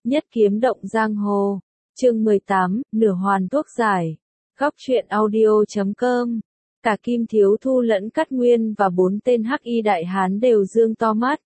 Nhất kiếm động giang hồ. Chương 18, nửa hoàn thuốc giải. Góc truyện audio.com. Cả Kim Thiếu Thu lẫn Cát Nguyên và 4 tên hắc y đại hán đều dương to mắt.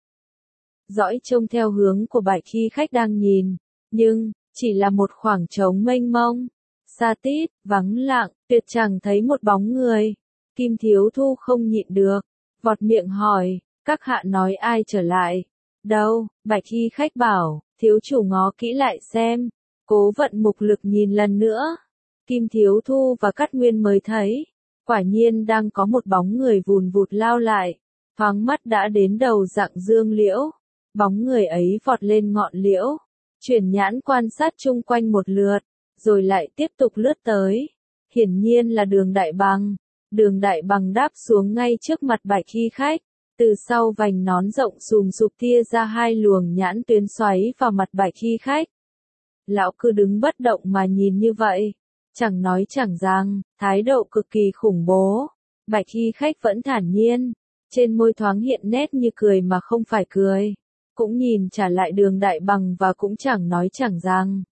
Dõi trông theo hướng của Bạch Khi Khách đang nhìn, nhưng chỉ là một khoảng trống mênh mông, xa tít, vắng lặng, tuyệt chẳng thấy một bóng người. Kim Thiếu Thu không nhịn được, vọt miệng hỏi, các hạ nói ai trở lại? Đâu? Bạch Khi Khách bảo, thiếu chủ ngó kỹ lại xem. Cố Vận mục lực nhìn lần nữa. Kim Thiếu Thu và Cát Nguyên mới thấy, quả nhiên đang có một bóng người vùn vụt lao lại, thoáng mắt đã đến đầu rặng dương liễu. Bóng người ấy vọt lên ngọn liễu, chuyển nhãn quan sát chung quanh một lượt, rồi lại tiếp tục lướt tới. Hiển nhiên là Đường Đại Bằng. Đường Đại Bằng đáp xuống ngay trước mặt Bạch Khi Khách, từ sau vành nón rộng xùm xụp tia ra hai luồng nhãn tuyến xoáy vào mặt Bạch Khi Khách. Lão cứ đứng bất động mà nhìn như vậy, chẳng nói chẳng rằng, thái độ cực kỳ khủng bố. Bạch Khi Khách vẫn thản nhiên, trên môi thoáng hiện nét như cười mà không phải cười, cũng nhìn trả lại Đường Đại Bằng và cũng chẳng nói chẳng rằng.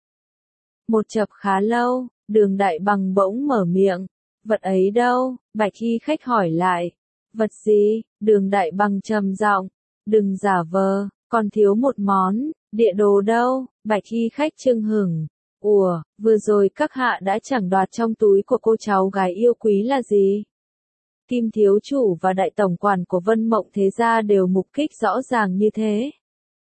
Một chập khá lâu, Đường Đại Bằng bỗng mở miệng, vật ấy đâu? Bạch Khi Khách hỏi lại. Vật gì? Đường Đại Bằng trầm giọng, đừng giả vờ, còn thiếu một món. Địa đồ đâu? Bạch Khi Khách chưng hửng. Ủa, vừa rồi các hạ đã chẳng đoạt trong túi của cô cháu gái yêu quý là gì? Kim thiếu chủ và đại tổng quản của Vân Mộng Thế Gia đều mục kích rõ ràng như thế.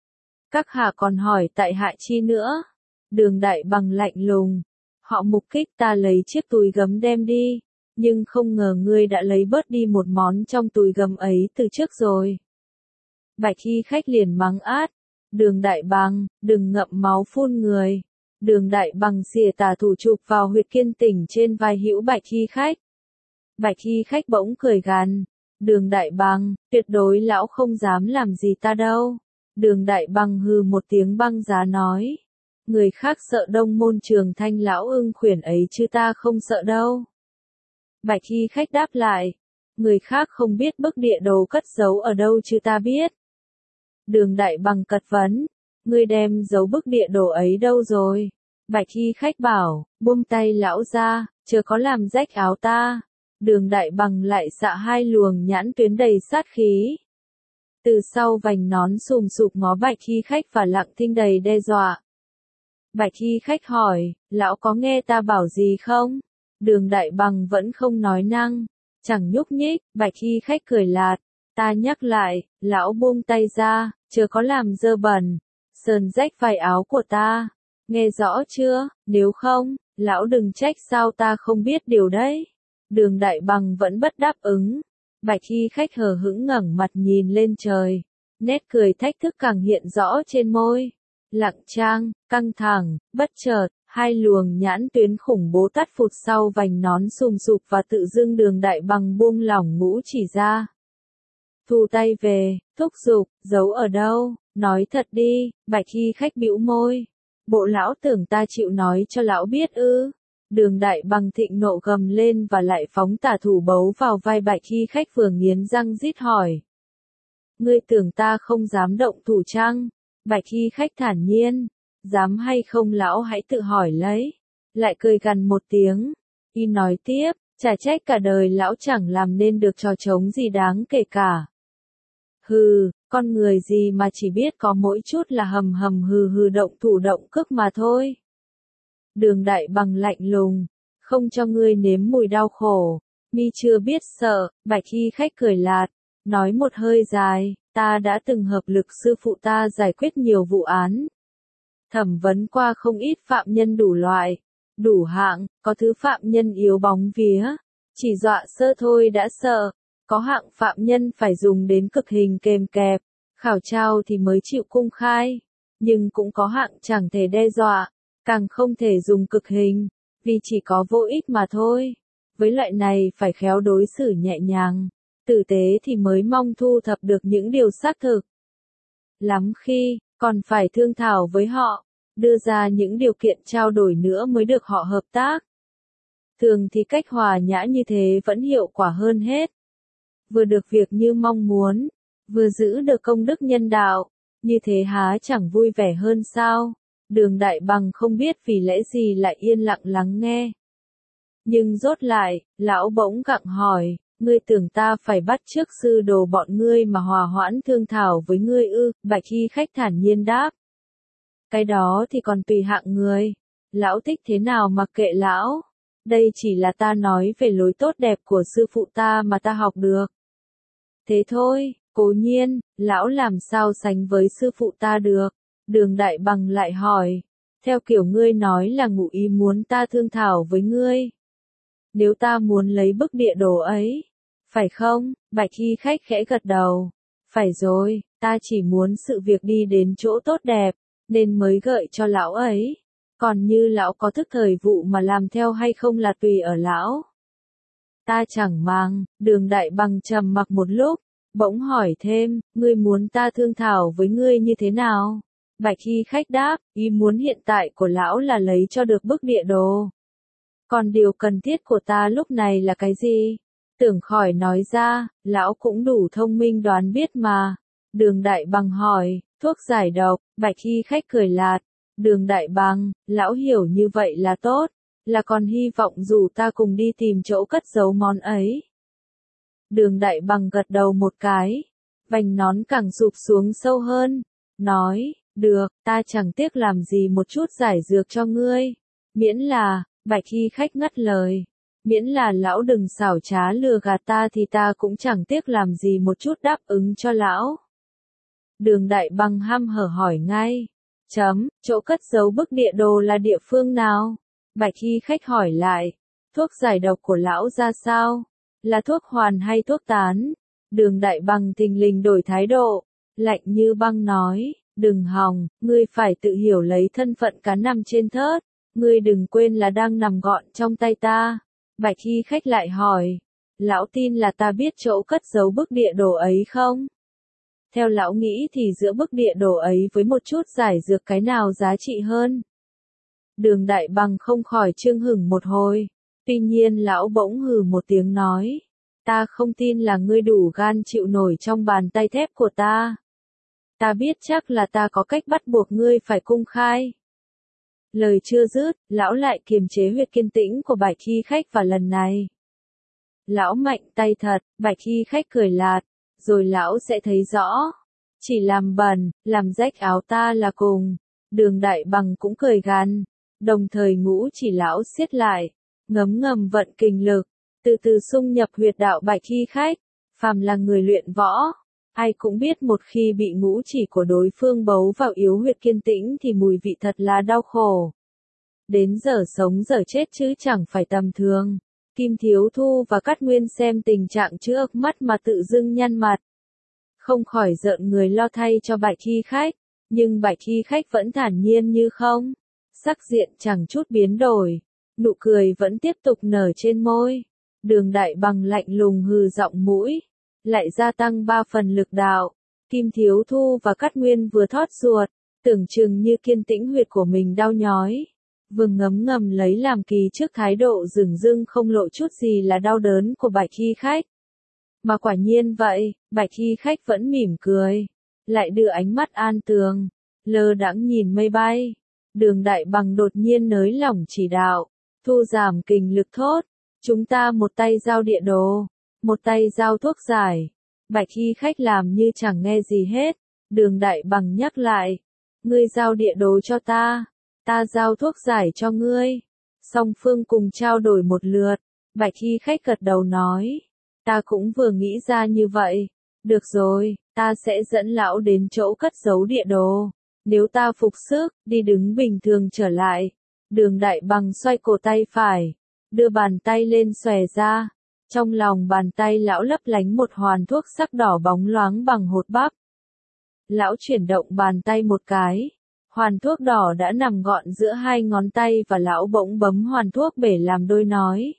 Các hạ còn hỏi tại hạ chi nữa? Đường Đại Bằng lạnh lùng. Họ mục kích ta lấy chiếc túi gấm đem đi, nhưng không ngờ ngươi đã lấy bớt đi một món trong túi gấm ấy từ trước rồi. Bạch Khi Khách liền mắng át. Đường Đại Bằng, đừng ngậm máu phun người. Đường Đại Bằng xìa tà thủ chụp vào huyệt kiên tỉnh trên vai hữu Bạch Khi Khách. Bạch Khi Khách bỗng cười gằn. Đường Đại Bằng, tuyệt đối lão không dám làm gì ta đâu. Đường Đại Bằng hừ một tiếng băng giá nói. Người khác sợ Đông Môn Trường Thanh lão ưng khuyển ấy chứ ta không sợ đâu. Bạch Khi Khách đáp lại. Người khác không biết bức địa đồ cất giấu ở đâu chứ ta biết. Đường Đại Bằng cật vấn. Ngươi đem giấu bức địa đồ ấy đâu rồi? Bạch Khi Khách bảo, buông tay lão ra, chớ có làm rách áo ta. Đường Đại Bằng lại xạ hai luồng nhãn tuyến đầy sát khí. Từ sau vành nón xùm xụp ngó Bạch Khi Khách và lặng thinh đầy đe dọa. Bạch Khi Khách hỏi, lão có nghe ta bảo gì không? Đường Đại Bằng vẫn không nói năng, chẳng nhúc nhích. Bạch Khi Khách cười lạt. Ta nhắc lại, lão buông tay ra, chớ có làm dơ bẩn, sờn rách vải áo của ta. Nghe rõ chưa? Nếu không, lão đừng trách sao ta không biết điều đấy. Đường Đại Bằng vẫn bất đáp ứng. Bạch Khi Khách hờ hững ngẩng mặt nhìn lên trời. Nét cười thách thức càng hiện rõ trên môi. Lặng trang, căng thẳng, bất chợt, hai luồng nhãn tuyến khủng bố tắt phụt sau vành nón xùm xụp và tự dưng Đường Đại Bằng buông lỏng ngũ chỉ ra. Thu tay về, thúc giục, giấu ở đâu? Nói thật đi. Bạch Khi Khách bĩu môi. Bộ lão tưởng ta chịu nói cho lão biết ư? Đường Đại Bằng thịnh nộ gầm lên và lại phóng tà thủ bấu vào vai Bạch Khi Khách vừa nghiến răng rít hỏi. Ngươi tưởng ta không dám động thủ chăng? Bạch Khi Khách thản nhiên. Dám hay không lão hãy tự hỏi lấy. Lại cười gằn một tiếng. Y nói tiếp, chả trách cả đời lão chẳng làm nên được trò trống gì đáng kể cả. Hừ, con người gì mà chỉ biết có mỗi chút là hầm hầm hừ hừ động thủ động cước mà thôi. Đường Đại Bằng lạnh lùng, không cho ngươi nếm mùi đau khổ, mi chưa biết sợ. Bạch Khi Khách cười lạt, nói một hơi dài, ta đã từng hợp lực sư phụ ta giải quyết nhiều vụ án. Thẩm vấn qua không ít phạm nhân đủ loại, đủ hạng, có thứ phạm nhân yếu bóng vía, chỉ dọa sơ thôi đã sợ. Có hạng phạm nhân phải dùng đến cực hình kèm kẹp, khảo trao thì mới chịu cung khai. Nhưng cũng có hạng chẳng thể đe dọa, càng không thể dùng cực hình, vì chỉ có vô ích mà thôi. Với loại này phải khéo đối xử nhẹ nhàng, tử tế thì mới mong thu thập được những điều xác thực. Lắm khi, còn phải thương thảo với họ, đưa ra những điều kiện trao đổi nữa mới được họ hợp tác. Thường thì cách hòa nhã như thế vẫn hiệu quả hơn hết. Vừa được việc như mong muốn, vừa giữ được công đức nhân đạo, như thế há chẳng vui vẻ hơn sao? Đường Đại Bằng không biết vì lẽ gì lại yên lặng lắng nghe. Nhưng rốt lại, lão bỗng gặng hỏi, ngươi tưởng ta phải bắt chước sư đồ bọn ngươi mà hòa hoãn thương thảo với ngươi ư? Bạch Y Khách thản nhiên đáp. Cái đó thì còn tùy hạng người. Lão thích thế nào mà kệ lão. Đây chỉ là ta nói về lối tốt đẹp của sư phụ ta mà ta học được. Thế thôi, cố nhiên, lão làm sao sánh với sư phụ ta được. Đường Đại Bằng lại hỏi. Theo kiểu ngươi nói là ngụ ý muốn ta thương thảo với ngươi. Nếu ta muốn lấy bức địa đồ ấy. Phải không? Bạch Y Khách khẽ gật đầu. Phải rồi, ta chỉ muốn sự việc đi đến chỗ tốt đẹp, nên mới gợi cho lão ấy. Còn như lão có thức thời vụ mà làm theo hay không là tùy ở lão. Ta chẳng màng. Đường Đại Bằng trầm mặc một lúc, bỗng hỏi thêm, ngươi muốn ta thương thảo với ngươi như thế nào? Bạch Y Khách đáp, ý muốn hiện tại của lão là lấy cho được bức địa đồ. Còn điều cần thiết của ta lúc này là cái gì? Tưởng khỏi nói ra, lão cũng đủ thông minh đoán biết mà. Đường Đại Bằng hỏi, thuốc giải độc. Bạch Y Khách cười lạt. Đường Đại Bằng, lão hiểu như vậy là tốt, là còn hy vọng rủ ta cùng đi tìm chỗ cất giấu món ấy. Đường Đại Bằng gật đầu một cái, vành nón càng rụp xuống sâu hơn, nói, được, ta chẳng tiếc làm gì một chút giải dược cho ngươi, miễn là, Bạch Y Khách ngắt lời, miễn là lão đừng xảo trá lừa gạt ta thì ta cũng chẳng tiếc làm gì một chút đáp ứng cho lão. Đường Đại Bằng hăm hở hỏi ngay. Chỗ cất giấu bức địa đồ là địa phương nào? Bạch Y Khách hỏi lại. Thuốc giải độc của lão ra sao? Là thuốc hoàn hay thuốc tán? Đường Đại Bằng thình lình đổi thái độ, lạnh như băng nói, đừng hòng, ngươi phải tự hiểu lấy thân phận cá nằm trên thớt, ngươi đừng quên là đang nằm gọn trong tay ta. Bạch Y Khách lại hỏi, lão tin là ta biết chỗ cất giấu bức địa đồ ấy không? Theo lão nghĩ thì giữa bức địa đồ ấy với một chút giải dược cái nào giá trị hơn? Đường Đại Bằng không khỏi chưng hửng một hồi. Tuy nhiên lão bỗng hừ một tiếng nói. Ta không tin là ngươi đủ gan chịu nổi trong bàn tay thép của ta. Ta biết chắc là ta có cách bắt buộc ngươi phải cung khai. Lời chưa dứt, lão lại kiềm chế huyệt kiên tĩnh của Bạch Y Khách vào lần này. Lão mạnh tay thật, Bạch Y Khách cười lạt. Rồi lão sẽ thấy rõ. Chỉ làm bẩn, làm rách áo ta là cùng. Đường Đại Bằng cũng cười gằn. Đồng thời ngũ chỉ lão siết lại. Ngấm ngầm vận kình lực. Từ từ xung nhập huyệt đạo Bạch Y Khách. Phàm là người luyện võ. Ai cũng biết một khi bị ngũ chỉ của đối phương bấu vào yếu huyệt kiên tĩnh thì mùi vị thật là đau khổ. Đến giờ sống giờ chết chứ chẳng phải tầm thường. Kim Thiếu Thu và Cát Nguyên xem tình trạng trước mắt mà tự dưng nhăn mặt. Không khỏi rợn người lo thay cho Bạch Y Khách, nhưng Bạch Y Khách vẫn thản nhiên như không. Sắc diện chẳng chút biến đổi, nụ cười vẫn tiếp tục nở trên môi. Đường Đại Bằng lạnh lùng hừ giọng mũi, lại gia tăng 3 phần lực đạo. Kim Thiếu Thu và Cát Nguyên vừa thót ruột, tưởng chừng như kiên tĩnh huyệt của mình đau nhói. Vừa ngấm ngầm lấy làm kỳ trước thái độ dửng dưng không lộ chút gì là đau đớn của Bạch Y Khách. Mà quả nhiên vậy, Bạch Y Khách vẫn mỉm cười, lại đưa ánh mắt an tường, lơ đãng nhìn mây bay. Đường Đại Bằng đột nhiên nới lỏng chỉ đạo, thu giảm kình lực thốt, chúng ta một tay giao địa đồ, một tay giao thuốc giải. Bạch Y Khách làm như chẳng nghe gì hết, Đường Đại Bằng nhắc lại, ngươi giao địa đồ cho ta giao thuốc giải cho ngươi. Song phương cùng trao đổi một lượt, Bạch Y Khách gật đầu nói, ta cũng vừa nghĩ ra như vậy. Được rồi, ta sẽ dẫn lão đến chỗ cất giấu địa đồ. Nếu ta phục sức, đi đứng bình thường trở lại. Đường Đại Bằng xoay cổ tay phải, đưa bàn tay lên xòe ra. Trong lòng bàn tay lão lấp lánh một hoàn thuốc sắc đỏ bóng loáng bằng hột bắp. Lão chuyển động bàn tay một cái. Hoàn thuốc đỏ đã nằm gọn giữa hai ngón tay và lão bỗng bấm hoàn thuốc bể làm đôi nói.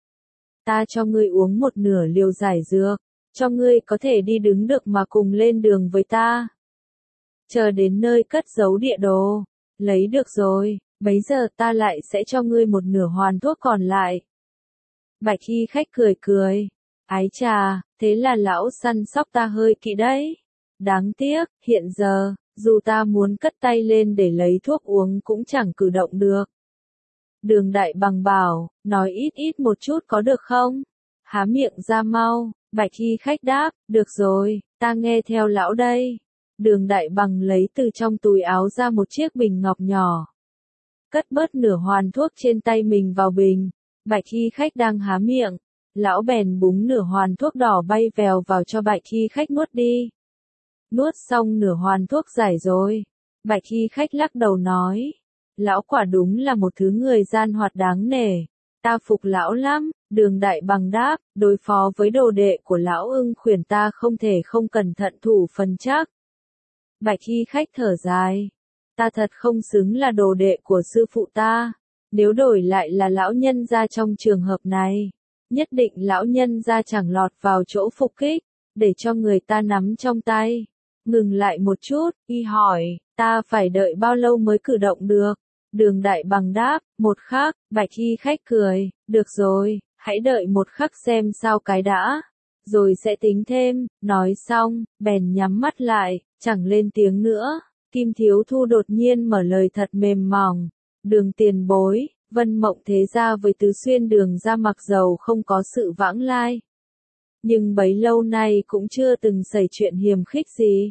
Ta cho ngươi uống một nửa liều giải dược, cho ngươi có thể đi đứng được mà cùng lên đường với ta. Chờ đến nơi cất giấu địa đồ, lấy được rồi, bấy giờ ta lại sẽ cho ngươi một nửa hoàn thuốc còn lại. Bạch Y Khách cười cười, ái chà, thế là lão săn sóc ta hơi kỹ đấy. Đáng tiếc, hiện giờ, dù ta muốn cất tay lên để lấy thuốc uống cũng chẳng cử động được. Đường Đại Bằng bảo, nói ít ít một chút có được không? Há miệng ra mau, Bạch Y Khách đáp, được rồi, ta nghe theo lão đây. Đường Đại Bằng lấy từ trong túi áo ra một chiếc bình ngọc nhỏ. Cất bớt nửa hoàn thuốc trên tay mình vào bình. Bạch Y Khách đang há miệng. Lão bèn búng nửa hoàn thuốc đỏ bay vèo vào cho Bạch Y Khách nuốt đi. Nuốt xong nửa hoàn thuốc giải rồi. Bạch Y Khách lắc đầu nói. Lão quả đúng là một thứ người gian hoạt đáng nể. Ta phục lão lắm. Đường Đại Bằng đáp, đối phó với đồ đệ của lão Ưng Khuyển ta không thể không cẩn thận thủ phần chắc. Bạch Y Khách thở dài. Ta thật không xứng là đồ đệ của sư phụ ta. Nếu đổi lại là lão nhân gia trong trường hợp này, nhất định lão nhân gia chẳng lọt vào chỗ phục kích, để cho người ta nắm trong tay. Ngừng lại một chút, y hỏi, ta phải đợi bao lâu mới cử động được? Đường Đại Bằng đáp, một khắc. Bạch Y Khách cười, được rồi, hãy đợi một khắc xem sao cái đã, rồi sẽ tính thêm. Nói xong, bèn nhắm mắt lại, chẳng lên tiếng nữa. Kim Thiếu Thu đột nhiên mở lời thật mềm mỏng. Đường tiền bối, Vân Mộng Thế Gia với Tứ Xuyên Đường ra mặc dầu không có sự vãng lai, nhưng bấy lâu nay cũng chưa từng xảy chuyện hiềm khích gì.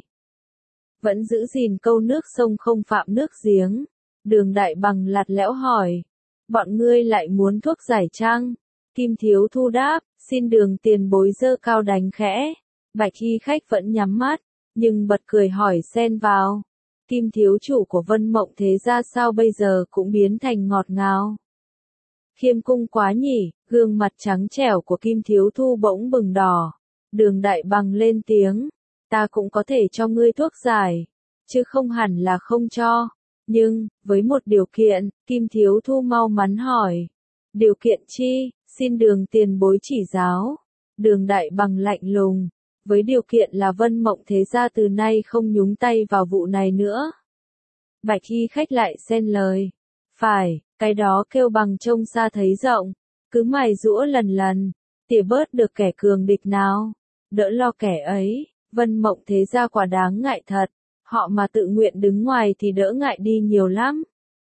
Vẫn giữ gìn câu nước sông không phạm nước giếng. Đường Đại Bằng lạt lẽo hỏi. Bọn ngươi lại muốn thuốc giải chăng? Kim Thiếu Thu đáp, xin đường tiền bối giơ cao đánh khẽ. Bạch Y Khách vẫn nhắm mắt, nhưng bật cười hỏi xen vào. Kim thiếu chủ của Vân Mộng Thế Gia sao bây giờ cũng biến thành ngọt ngào? Khiêm cung quá nhỉ, gương mặt trắng trẻo của Kim Thiếu Thu bỗng bừng đỏ. Đường Đại Bằng lên tiếng, ta cũng có thể cho ngươi thuốc giải, chứ không hẳn là không cho. Nhưng, với một điều kiện, Kim Thiếu Thu mau mắn hỏi. Điều kiện chi, xin đường tiền bối chỉ giáo. Đường Đại Bằng lạnh lùng. Với điều kiện là Vân Mộng Thế Gia từ nay không nhúng tay vào vụ này nữa. Bạch Y Khách lại xen lời. Phải, cái đó kêu bằng trông xa thấy rộng. Cứ mài giũa lần lần, tỉa bớt được kẻ cường địch nào. Đỡ lo kẻ ấy, Vân Mộng Thế Gia quả đáng ngại thật. Họ mà tự nguyện đứng ngoài thì đỡ ngại đi nhiều lắm.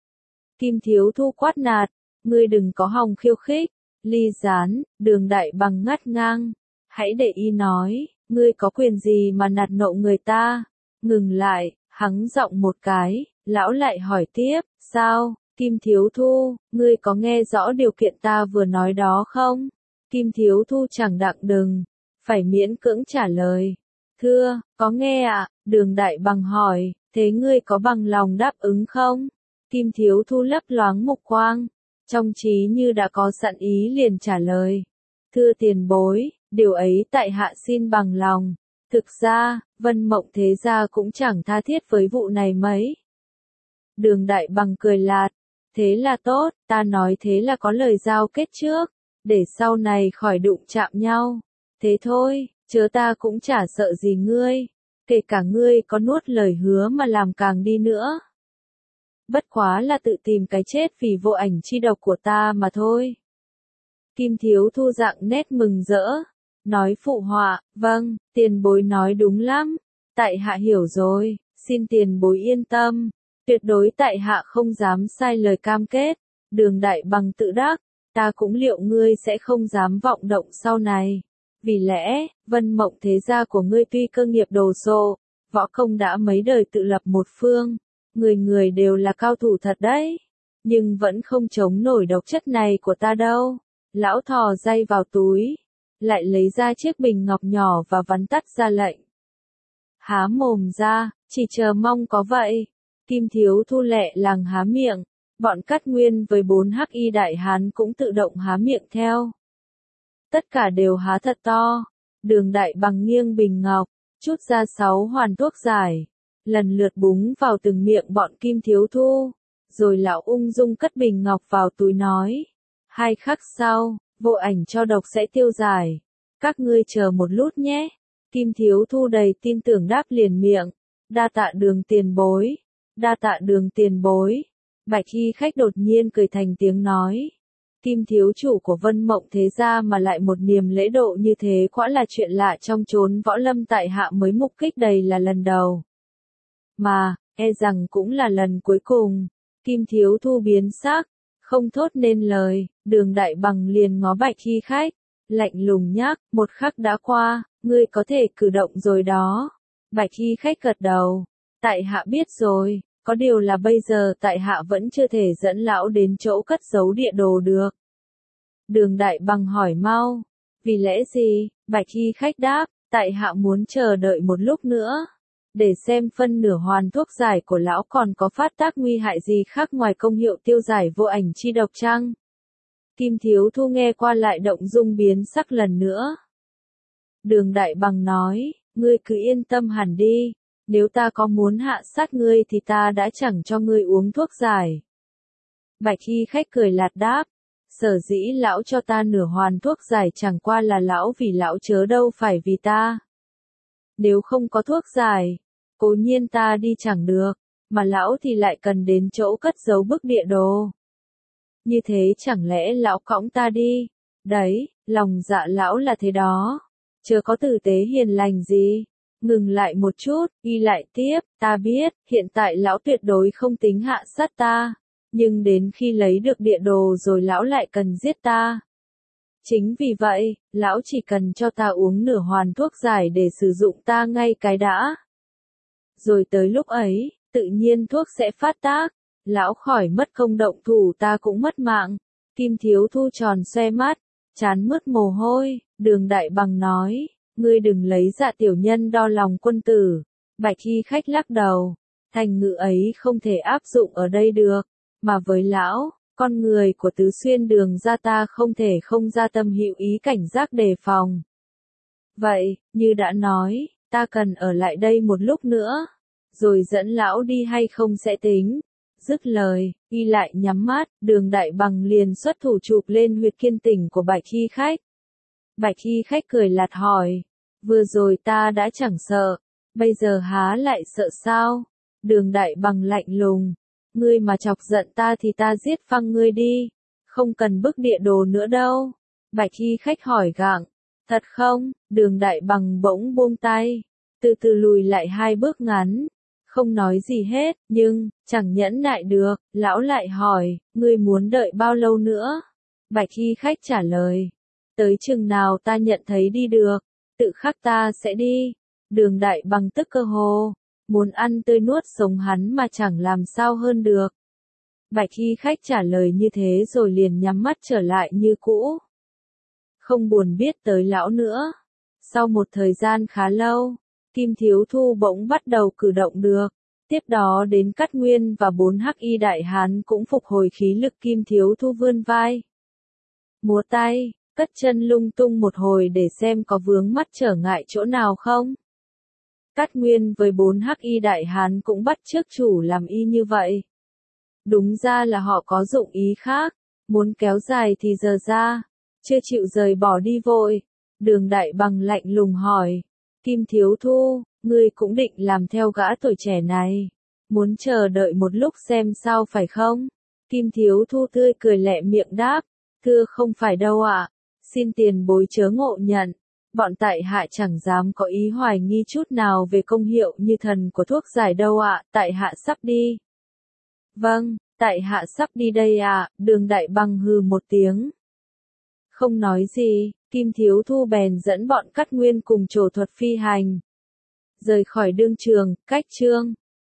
Kim Thiếu Thu quát nạt, ngươi đừng có hòng khiêu khích. Ly Gián, Đường Đại Bằng ngắt ngang. Hãy để y nói, ngươi có quyền gì mà nạt nộ người ta? Ngừng lại, hắng giọng một cái, lão lại hỏi tiếp, sao, Kim Thiếu Thu, ngươi có nghe rõ điều kiện ta vừa nói đó không? Kim Thiếu Thu chẳng đặng đừng, phải miễn cưỡng trả lời. Thưa, có nghe ạ. Đường Đại Bằng hỏi, thế ngươi có bằng lòng đáp ứng không? Kim Thiếu Thu lấp loáng mục quang, trong trí như đã có sẵn ý liền trả lời. Thưa tiền bối, điều ấy tại hạ xin bằng lòng. Thực ra, Vân Mộng Thế Gia cũng chẳng tha thiết với vụ này mấy. Đường Đại Bằng cười lạt, thế là tốt, ta nói thế là có lời giao kết trước, để sau này khỏi đụng chạm nhau. Thế thôi, chớ ta cũng chả sợ gì ngươi, kể cả ngươi có nuốt lời hứa mà làm càng đi nữa. Bất quá là tự tìm cái chết vì vô ảnh chi độc của ta mà thôi. Kim Thiếu Thu dạng nét mừng rỡ, nói phụ họa, vâng, tiền bối nói đúng lắm, tại hạ hiểu rồi, xin tiền bối yên tâm, tuyệt đối tại hạ không dám sai lời cam kết. Đường Đại Bằng tự đắc, ta cũng liệu ngươi sẽ không dám vọng động sau này. Vì lẽ, Vân Mộng Thế Gia của ngươi tuy cơ nghiệp đồ sộ, võ công đã mấy đời tự lập một phương, người người đều là cao thủ thật đấy, nhưng vẫn không chống nổi độc chất này của ta đâu. Lão thò tay vào túi, lại lấy ra chiếc bình ngọc nhỏ và vắn tắt ra lệnh. Há mồm ra, chỉ chờ mong có vậy. Kim Thiếu Thu lẹ làng há miệng, bọn Cát Nguyên với 4 hắc y đại hán cũng tự động há miệng theo. Tất cả đều há thật to. Đường Đại Bằng nghiêng bình ngọc, chút ra 6 hoàn thuốc giải, lần lượt búng vào từng miệng bọn Kim Thiếu Thu, rồi lão ung dung cất bình ngọc vào túi nói. 2 khắc sau, vô ảnh cho độc sẽ tiêu giải. Các ngươi chờ một lút nhé. Kim Thiếu Thu đầy tin tưởng đáp liền miệng. Đa tạ đường tiền bối. Đa tạ đường tiền bối. Bạch Y Khách đột nhiên cười thành tiếng nói. Kim thiếu chủ của Vân Mộng Thế Gia mà lại một niềm lễ độ như thế quả là chuyện lạ trong chốn võ lâm tại hạ mới mục kích đầy là lần đầu. mà, e rằng cũng là lần cuối cùng. Kim Thiếu Thu biến sắc, không thốt nên lời, Đường Đại Bằng liền ngó Bạch Hy Khách, lạnh lùng nhắc, một khắc đã qua, ngươi có thể cử động rồi đó. Bạch Hy Khách gật đầu, tại hạ biết rồi, có điều là bây giờ tại hạ vẫn chưa thể dẫn lão đến chỗ cất giấu địa đồ được. Đường Đại Bằng hỏi mau, vì lẽ gì? Bạch Hy Khách đáp, tại hạ muốn chờ đợi một lúc nữa, để xem phân nửa hoàn thuốc giải của lão còn có phát tác nguy hại gì khác ngoài công hiệu tiêu giải vô ảnh chi độc chăng? Kim Thiếu Thu nghe qua lại động dung biến sắc lần nữa. Đường Đại Bằng nói, ngươi cứ yên tâm hẳn đi, nếu ta có muốn hạ sát ngươi thì ta đã chẳng cho ngươi uống thuốc giải. Bạch Hy Khách cười lạt đáp, sở dĩ lão cho ta nửa hoàn thuốc giải chẳng qua là lão vì lão chớ đâu phải vì ta. Nếu không có thuốc giải, cố nhiên ta đi chẳng được, mà lão thì lại cần đến chỗ cất giấu bức địa đồ. Như thế chẳng lẽ lão cõng ta đi? Đấy, lòng dạ lão là thế đó. Chớ có tử tế hiền lành gì. Ngừng lại một chút, y lại tiếp, ta biết, hiện tại lão tuyệt đối không tính hạ sát ta. Nhưng đến khi lấy được địa đồ rồi lão lại cần giết ta. Chính vì vậy, lão chỉ cần cho ta uống nửa hoàn thuốc giải để sử dụng ta ngay cái đã. Rồi tới lúc ấy, tự nhiên thuốc sẽ phát tác. Lão khỏi mất công động thủ ta cũng mất mạng. Kim Thiếu Thu tròn xoe mắt, trán mướt mồ hôi, Đường Đại Bằng nói, ngươi đừng lấy dạ tiểu nhân đo lòng quân tử. Bạch Hy Khách lắc đầu, thành ngữ ấy không thể áp dụng ở đây được, mà với lão, con người của Tứ Xuyên Đường ra ta không thể không ra tâm hữu ý cảnh giác đề phòng. Vậy, như đã nói, ta cần ở lại đây một lúc nữa, rồi dẫn lão đi hay không sẽ tính. Dứt lời, y lại nhắm mắt, Đường Đại Bằng liền xuất thủ chụp lên huyệt kiên tỉnh của Bạch Hy Khách. Bạch Hy Khách cười lạt hỏi, vừa rồi ta đã chẳng sợ, bây giờ há lại sợ sao? Đường Đại Bằng lạnh lùng, ngươi mà chọc giận ta thì ta giết phăng ngươi đi, không cần bức địa đồ nữa đâu. Bạch Hy Khách hỏi gặng, thật không? Đường Đại Bằng bỗng buông tay, từ từ lùi lại 2 bước ngắn. Không nói gì hết, nhưng, chẳng nhẫn nại được, lão lại hỏi, ngươi muốn đợi bao lâu nữa? Bạch Hy Khách trả lời, tới chừng nào ta nhận thấy đi được, tự khắc ta sẽ đi. Đường Đại Bằng tức cơ hồ, muốn ăn tươi nuốt sống hắn mà chẳng làm sao hơn được. Bạch Hy Khách trả lời như thế rồi liền nhắm mắt trở lại như cũ. Không buồn biết tới lão nữa. Sau một thời gian khá lâu, Kim Thiếu Thu bỗng bắt đầu cử động được. Tiếp đó đến Cát Nguyên và 4 hắc y đại hán cũng phục hồi khí lực. Kim Thiếu Thu vươn vai, múa tay, cất chân lung tung một hồi để xem có vướng mắc trở ngại chỗ nào không. Cát Nguyên với 4 hắc y đại hán cũng bắt chước chủ làm y như vậy. Đúng ra là họ có dụng ý khác, muốn kéo dài thì giờ ra, chưa chịu rời bỏ đi vội. Đường Đại Bằng lạnh lùng hỏi, Kim Thiếu Thu, ngươi cũng định làm theo gã tuổi trẻ này, muốn chờ đợi một lúc xem sao phải không? Kim Thiếu Thu tươi cười lẹ miệng đáp, thưa không phải đâu ạ, xin tiền bối chớ ngộ nhận, bọn tại hạ chẳng dám có ý hoài nghi chút nào về công hiệu như thần của thuốc giải đâu ạ, tại hạ sắp đi. Vâng, tại hạ sắp đi đây ạ, Đường Đại Bằng hừ một tiếng. Không nói gì, Kim Thiếu Thu bèn dẫn bọn Cát Nguyên cùng trổ thuật phi hành. Rời khỏi đương trường, cách chương